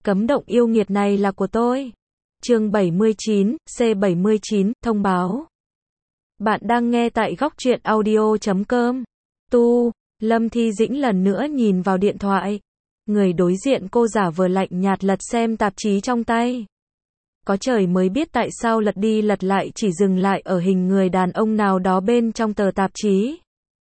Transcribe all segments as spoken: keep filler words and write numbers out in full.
Cấm động yêu nghiệt này là của tôi. Chương bảy mươi chín, C bảy mươi chín, thông báo. Bạn đang nghe tại góc truyện audio chấm com. Tu, Lâm Thi Dĩnh lần nữa nhìn vào điện thoại. Người đối diện cô giả vờ lạnh nhạt lật xem tạp chí trong tay. Có trời mới biết tại sao lật đi lật lại chỉ dừng lại ở hình người đàn ông nào đó bên trong tờ tạp chí.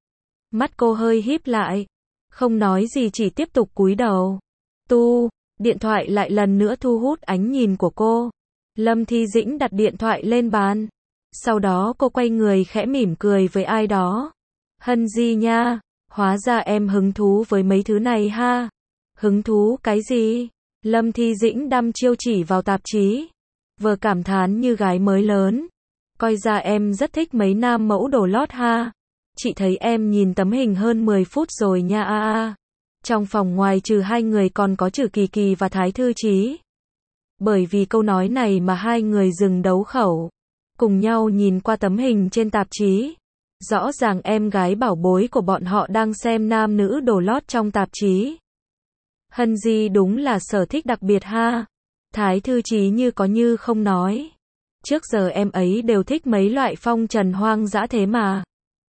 Mắt cô hơi híp lại, không nói gì chỉ tiếp tục cúi đầu. Tu, điện thoại lại lần nữa thu hút ánh nhìn của cô. Lâm Thi Dĩnh đặt điện thoại lên bàn. Sau đó cô quay người khẽ mỉm cười với ai đó. Hân Di nha, hóa ra em hứng thú với mấy thứ này ha. Hứng thú cái gì? Lâm Thi Dĩnh đăm chiêu chỉ vào tạp chí. Vừa cảm thán như gái mới lớn. Coi ra em rất thích mấy nam mẫu đồ lót ha. Chị thấy em nhìn tấm hình hơn mười phút rồi nha a a. Trong phòng ngoài trừ hai người còn có Trử Kỳ Kỳ và Thái Thư Chí. Bởi vì câu nói này mà hai người dừng đấu khẩu. Cùng nhau nhìn qua tấm hình trên tạp chí. Rõ ràng em gái bảo bối của bọn họ đang xem nam nữ đồ lót trong tạp chí. Hân Di đúng là sở thích đặc biệt ha. Thái Thư Chí như có như không nói. Trước giờ em ấy đều thích mấy loại phong trần hoang dã thế mà.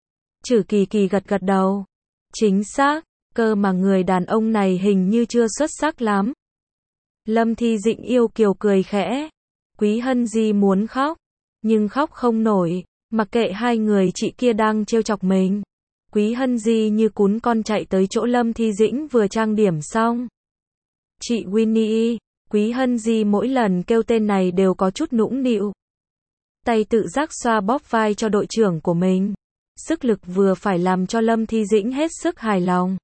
Trử Kỳ Kỳ gật gật đầu. Chính xác, cơ mà người đàn ông này hình như chưa xuất sắc lắm. Lâm Thi Dĩnh yêu kiều cười khẽ. Quý Hân Di muốn khóc, nhưng khóc không nổi, mặc kệ hai người chị kia đang trêu chọc mình. Quý Hân Di như cún con chạy tới chỗ Lâm Thi Dĩnh vừa trang điểm xong. Chị Winnie, Quý Hân Di mỗi lần kêu tên này đều có chút nũng nịu. Tay tự giác xoa bóp vai cho đội trưởng của mình. Sức lực vừa phải làm cho Lâm Thi Dĩnh hết sức hài lòng.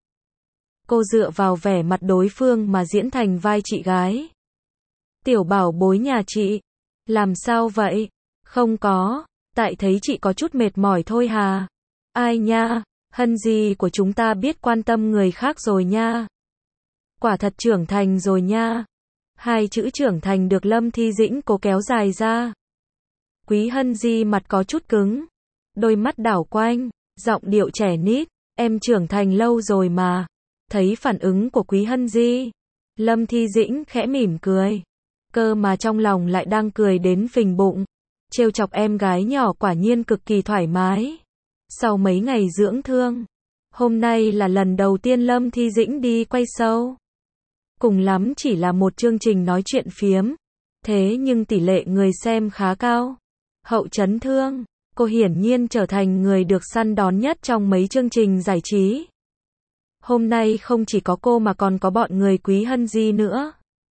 Cô dựa vào vẻ mặt đối phương mà diễn thành vai chị gái. Tiểu bảo bối nhà chị. Làm sao vậy? Không có, tại thấy chị có chút mệt mỏi thôi hà. Ai nha, Hân Di của chúng ta biết quan tâm người khác rồi nha. Quả thật trưởng thành rồi nha. Hai chữ trưởng thành được Lâm Thi Dĩnh cố kéo dài ra. Quý Hân Di mặt có chút cứng. Đôi mắt đảo quanh, giọng điệu trẻ nít. Em trưởng thành lâu rồi mà. Thấy phản ứng của Quý Hân Di, Lâm Thi Dĩnh khẽ mỉm cười. Cơ mà trong lòng lại đang cười đến phình bụng. Trêu chọc em gái nhỏ quả nhiên cực kỳ thoải mái. Sau mấy ngày dưỡng thương, hôm nay là lần đầu tiên Lâm Thi Dĩnh đi quay show. Cùng lắm chỉ là một chương trình nói chuyện phiếm. Thế nhưng tỷ lệ người xem khá cao. Hậu chấn thương, cô hiển nhiên trở thành người được săn đón nhất trong mấy chương trình giải trí. Hôm nay không chỉ có cô mà còn có bọn người Quý Hân Di nữa.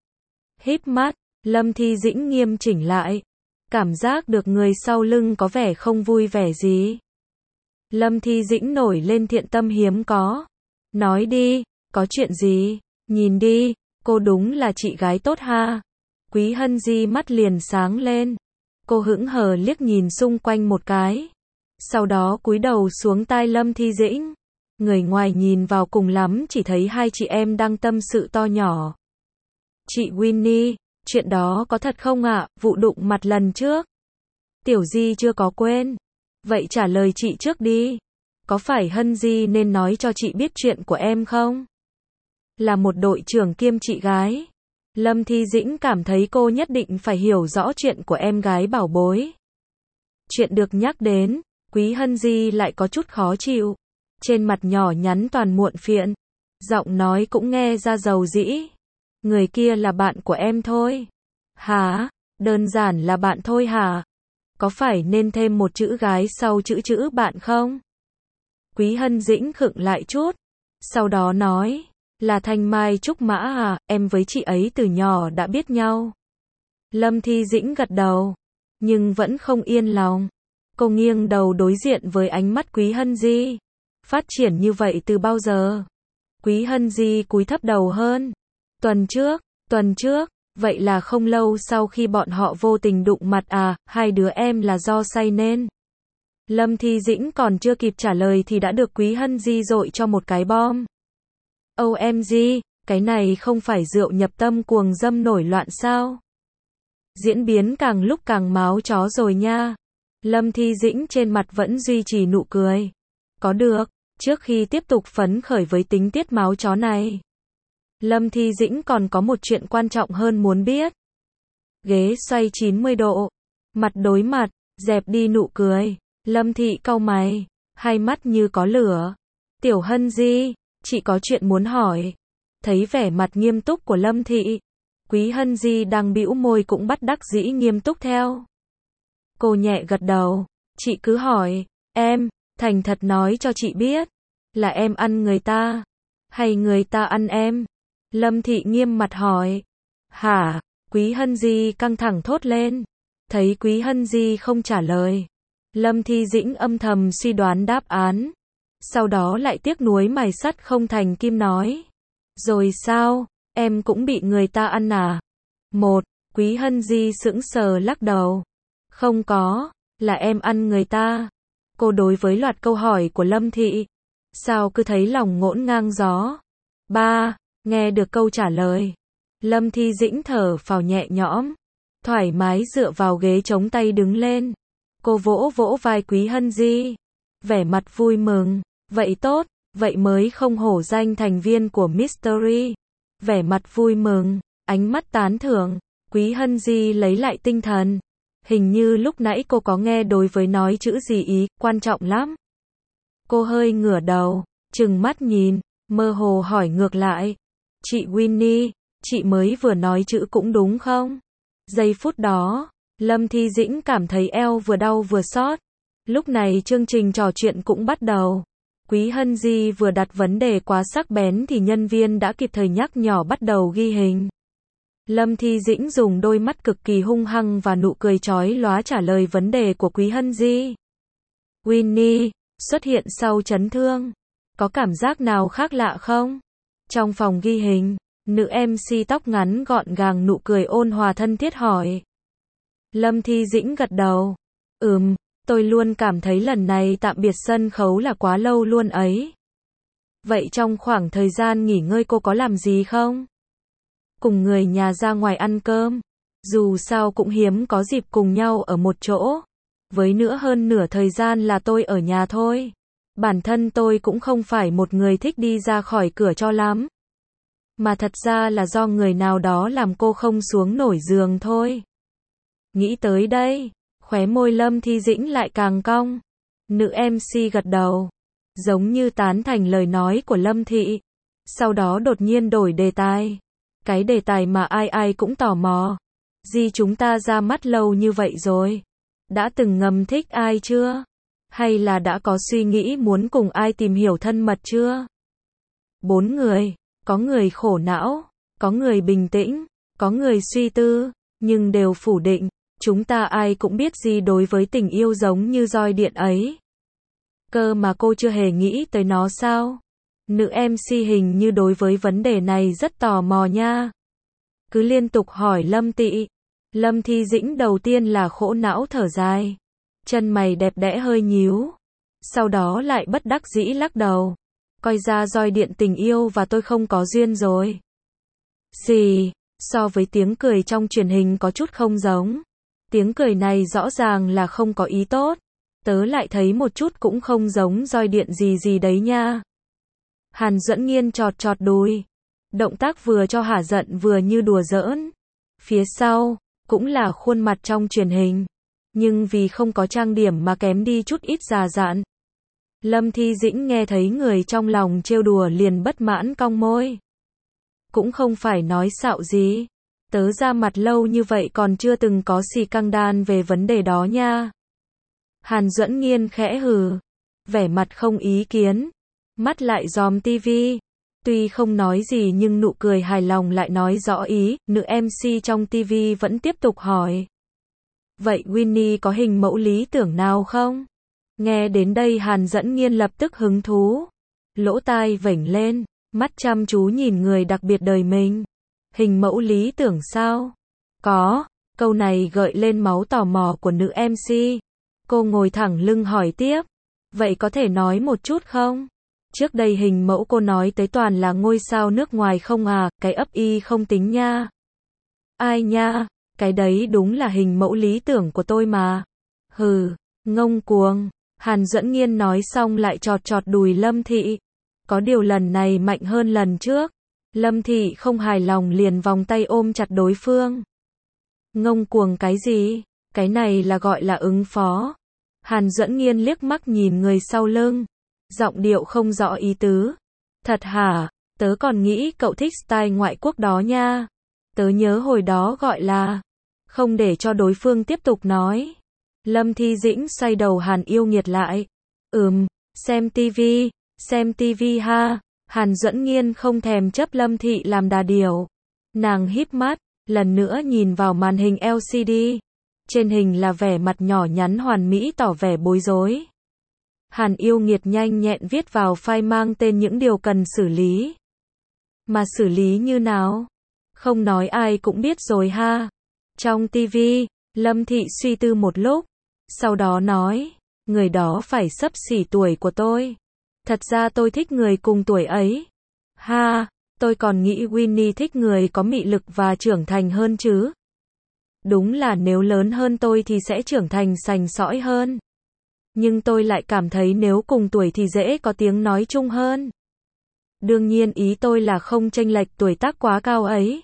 Híp mắt, Lâm Thi Dĩnh nghiêm chỉnh lại. Cảm giác được người sau lưng có vẻ không vui vẻ gì. Lâm Thi Dĩnh nổi lên thiện tâm hiếm có. Nói đi, có chuyện gì? Nhìn đi, cô đúng là chị gái tốt ha. Quý Hân Di mắt liền sáng lên. Cô hững hờ liếc nhìn xung quanh một cái. Sau đó cúi đầu xuống tai Lâm Thi Dĩnh. Người ngoài nhìn vào cùng lắm chỉ thấy hai chị em đang tâm sự to nhỏ. Chị Winnie, chuyện đó có thật không ạ? Vụ đụng mặt lần trước. Tiểu Di chưa có quên. Vậy trả lời chị trước đi. Có phải Hân Di nên nói cho chị biết chuyện của em không? Là một đội trưởng kiêm chị gái. Lâm Thi Dĩnh cảm thấy cô nhất định phải hiểu rõ chuyện của em gái bảo bối. Chuyện được nhắc đến, Quý Hân Di lại có chút khó chịu. Trên mặt nhỏ nhắn toàn muộn phiền. Giọng nói cũng nghe ra dầu dĩ. Người kia là bạn của em thôi. Hả? Đơn giản là bạn thôi hả? Có phải nên thêm một chữ gái sau chữ chữ bạn không? Quý Hân Dĩnh khựng lại chút. Sau đó nói. Là Thanh Mai Trúc Mã à, em với chị ấy từ nhỏ đã biết nhau. Lâm Thi Dĩnh gật đầu. Nhưng vẫn không yên lòng. Cô nghiêng đầu đối diện với ánh mắt Quý Hân Di. Phát triển như vậy từ bao giờ? Quý Hân Di cúi thấp đầu hơn. Tuần trước, tuần trước, vậy là không lâu sau khi bọn họ vô tình đụng mặt à, hai đứa em là do say nên. Lâm Thi Dĩnh còn chưa kịp trả lời thì đã được Quý Hân Di dội cho một cái bom. ô em giê, cái này không phải rượu nhập tâm cuồng dâm nổi loạn sao? Diễn biến càng lúc càng máu chó rồi nha. Lâm Thi Dĩnh trên mặt vẫn duy trì nụ cười. Có được, trước khi tiếp tục phấn khởi với tính tiết máu chó này. Lâm Thi Dĩnh còn có một chuyện quan trọng hơn muốn biết. Ghế xoay chín mươi độ. Mặt đối mặt, dẹp đi nụ cười. Lâm Thị cau mày, hai mắt như có lửa. Tiểu Hân Di, chị có chuyện muốn hỏi. Thấy vẻ mặt nghiêm túc của Lâm Thị, Quý Hân Di đang bĩu môi cũng bắt đắc dĩ nghiêm túc theo. Cô nhẹ gật đầu, chị cứ hỏi, em, thành thật nói cho chị biết, là em ăn người ta, hay người ta ăn em? Lâm Thị nghiêm mặt hỏi. Hả? Quý Hân Di căng thẳng thốt lên. Thấy Quý Hân Di không trả lời, Lâm Thi Dĩnh âm thầm suy đoán đáp án. Sau đó lại tiếc nuối mài sắt không thành kim nói. Rồi sao, em cũng bị người ta ăn à? Một, Quý Hân Di sững sờ lắc đầu. Không có, là em ăn người ta. Cô đối với loạt câu hỏi của Lâm Thị, sao cứ thấy lòng ngổn ngang gió. Ba, nghe được câu trả lời, Lâm Thi Dĩnh thở phào nhẹ nhõm, thoải mái dựa vào ghế chống tay đứng lên. Cô vỗ vỗ vai Quý Hân Di, vẻ mặt vui mừng. Vậy tốt, vậy mới không hổ danh thành viên của Mystery. Vẻ mặt vui mừng, ánh mắt tán thưởng, Quý Hân Di lấy lại tinh thần. Hình như lúc nãy cô có nghe đối với nói chữ gì ý, quan trọng lắm. Cô hơi ngửa đầu, trừng mắt nhìn, mơ hồ hỏi ngược lại. Chị Winnie, chị mới vừa nói chữ cũng đúng không? Giây phút đó, Lâm Thi Dĩnh cảm thấy eo vừa đau vừa xót. Lúc này chương trình trò chuyện cũng bắt đầu. Quý Hân Di vừa đặt vấn đề quá sắc bén thì nhân viên đã kịp thời nhắc nhỏ bắt đầu ghi hình. Lâm Thi Dĩnh dùng đôi mắt cực kỳ hung hăng và nụ cười chói lóa trả lời vấn đề của Quý Hân Di. Winnie, xuất hiện sau chấn thương. Có cảm giác nào khác lạ không? Trong phòng ghi hình, nữ em xê tóc ngắn gọn gàng nụ cười ôn hòa thân thiết hỏi. Lâm Thi Dĩnh gật đầu. Ừm, tôi luôn cảm thấy lần này tạm biệt sân khấu là quá lâu luôn ấy. Vậy trong khoảng thời gian nghỉ ngơi cô có làm gì không? Cùng người nhà ra ngoài ăn cơm. Dù sao cũng hiếm có dịp cùng nhau ở một chỗ. Với nữa hơn nửa thời gian là tôi ở nhà thôi. Bản thân tôi cũng không phải một người thích đi ra khỏi cửa cho lắm. Mà thật ra là do người nào đó làm cô không xuống nổi giường thôi. Nghĩ tới đây, khóe môi Lâm Thi Dĩnh lại càng cong. Nữ em xê gật đầu, giống như tán thành lời nói của Lâm Thị. Sau đó đột nhiên đổi đề tài. Cái đề tài mà ai ai cũng tò mò. Di chúng ta ra mắt lâu như vậy rồi. Đã từng ngầm thích ai chưa? Hay là đã có suy nghĩ muốn cùng ai tìm hiểu thân mật chưa? Bốn người, có người khổ não, có người bình tĩnh, có người suy tư, nhưng đều phủ định. Chúng ta ai cũng biết gì đối với tình yêu giống như roi điện ấy. Cơ mà cô chưa hề nghĩ tới nó sao? Nữ em xê hình như đối với vấn đề này rất tò mò nha. Cứ liên tục hỏi Lâm Thị. Lâm Thi Dĩnh đầu tiên là khổ não thở dài. Chân mày đẹp đẽ hơi nhíu. Sau đó lại bất đắc dĩ lắc đầu. Coi ra roi điện tình yêu và tôi không có duyên rồi. Gì? So với tiếng cười trong truyền hình có chút không giống. Tiếng cười này rõ ràng là không có ý tốt. Tớ lại thấy một chút cũng không giống roi điện gì gì đấy nha. Hàn Duẫn Nghiên chọt chọt đùi. Động tác vừa cho hả giận vừa như đùa giỡn. Phía sau, cũng là khuôn mặt trong truyền hình. Nhưng vì không có trang điểm mà kém đi chút ít già dặn. Lâm Thi Dĩnh nghe thấy người trong lòng trêu đùa liền bất mãn cong môi. Cũng không phải nói xạo gì. Tớ ra mặt lâu như vậy còn chưa từng có xì căng đan về vấn đề đó nha. Hàn Duẫn Nghiên khẽ hừ. Vẻ mặt không ý kiến. Mắt lại dòm tivi. Tuy không nói gì nhưng nụ cười hài lòng lại nói rõ ý. Nữ em xê trong tivi vẫn tiếp tục hỏi. Vậy Winnie có hình mẫu lý tưởng nào không? Nghe đến đây Hàn Duẫn Nghiên lập tức hứng thú. Lỗ tai vểnh lên. Mắt chăm chú nhìn người đặc biệt đời mình. Hình mẫu lý tưởng sao? Có. Câu này gợi lên máu tò mò của nữ em xê. Cô ngồi thẳng lưng hỏi tiếp. Vậy có thể nói một chút không? Trước đây hình mẫu cô nói tới toàn là ngôi sao nước ngoài không à, cái ấp y không tính nha. Ai nha, cái đấy đúng là hình mẫu lý tưởng của tôi mà. Hừ, ngông cuồng. Hàn Duẫn Nghiên nói xong lại chọt chọt đùi Lâm Thị. Có điều lần này mạnh hơn lần trước. Lâm Thị không hài lòng liền vòng tay ôm chặt đối phương. Ngông cuồng cái gì? Cái này là gọi là ứng phó. Hàn Duẫn Nghiên liếc mắt nhìn người sau lưng. Giọng điệu không rõ ý tứ. Thật hả? Tớ còn nghĩ cậu thích style ngoại quốc đó nha. Tớ nhớ hồi đó gọi là... Không để cho đối phương tiếp tục nói. Lâm Thi Dĩnh xoay đầu Hàn Yêu Nghiệt lại. Ừm, xem tivi, xem tivi ha. Hàn Duẫn Nghiên không thèm chấp Lâm Thị làm đà điểu. Nàng híp mắt, lần nữa nhìn vào màn hình lờ xê đê. Trên hình là vẻ mặt nhỏ nhắn hoàn mỹ tỏ vẻ bối rối. Hàn Yêu Nghiệt nhanh nhẹn viết vào file mang tên những điều cần xử lý. Mà xử lý như nào? Không nói ai cũng biết rồi ha. Trong tivi, Lâm Thị suy tư một lúc. Sau đó nói, người đó phải xấp xỉ tuổi của tôi. Thật ra tôi thích người cùng tuổi ấy. Ha, tôi còn nghĩ Winnie thích người có mị lực và trưởng thành hơn chứ. Đúng là nếu lớn hơn tôi thì sẽ trưởng thành sành sỏi hơn. Nhưng tôi lại cảm thấy nếu cùng tuổi thì dễ có tiếng nói chung hơn. Đương nhiên ý tôi là không chênh lệch tuổi tác quá cao ấy.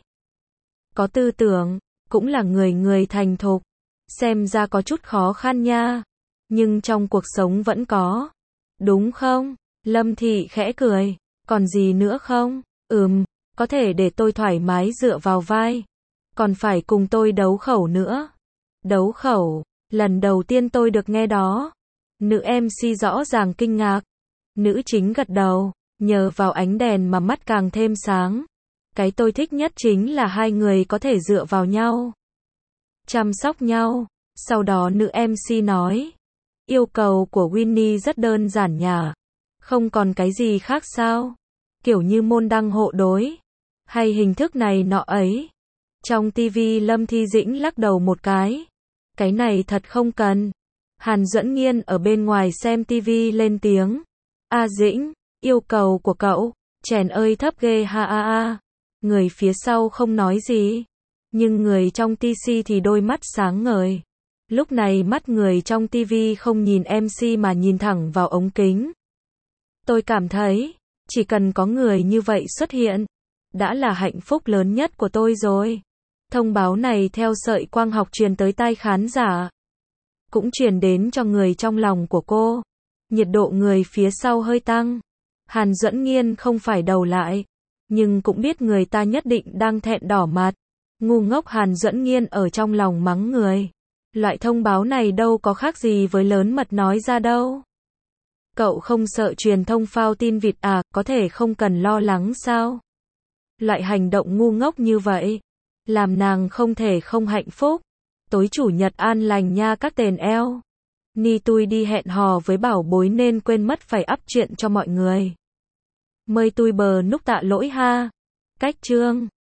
Có tư tưởng, cũng là người người thành thục. Xem ra có chút khó khăn nha. Nhưng trong cuộc sống vẫn có. Đúng không? Lâm Thị khẽ cười. Còn gì nữa không? Ừm, có thể để tôi thoải mái dựa vào vai. Còn phải cùng tôi đấu khẩu nữa. Đấu khẩu, lần đầu tiên tôi được nghe đó. Nữ em xê rõ ràng kinh ngạc. Nữ chính gật đầu, nhờ vào ánh đèn mà mắt càng thêm sáng. Cái tôi thích nhất chính là hai người có thể dựa vào nhau. Chăm sóc nhau. Sau đó nữ em xê nói. Yêu cầu của Winnie rất đơn giản nhỉ. Không còn cái gì khác sao? Kiểu như môn đăng hộ đối. Hay hình thức này nọ ấy. Trong tivi Lâm Thi Dĩnh lắc đầu một cái. Cái này thật không cần. Hàn Duẫn Nghiên ở bên ngoài xem tivi lên tiếng. A Dĩnh, yêu cầu của cậu, chèn ơi thấp ghê ha a a. Người phía sau không nói gì. Nhưng người trong tê xê thì đôi mắt sáng ngời. Lúc này mắt người trong tivi không nhìn em xê mà nhìn thẳng vào ống kính. Tôi cảm thấy, chỉ cần có người như vậy xuất hiện, đã là hạnh phúc lớn nhất của tôi rồi. Thông báo này theo sợi quang học truyền tới tai khán giả. Cũng truyền đến cho người trong lòng của cô. Nhiệt độ người phía sau hơi tăng. Hàn Duẫn Nghiên không phải đầu lại. Nhưng cũng biết người ta nhất định đang thẹn đỏ mặt. Ngu ngốc Hàn Duẫn Nghiên ở trong lòng mắng người. Loại thông báo này đâu có khác gì với lớn mật nói ra đâu. Cậu không sợ truyền thông phao tin vịt à, có thể không cần lo lắng sao? Loại hành động ngu ngốc như vậy, làm nàng không thể không hạnh phúc. Tối chủ nhật an lành nha các tền eo. Ni tui đi hẹn hò với bảo bối nên quên mất phải up chuyện cho mọi người. Mời tui bờ núc tạ lỗi ha. Cách chương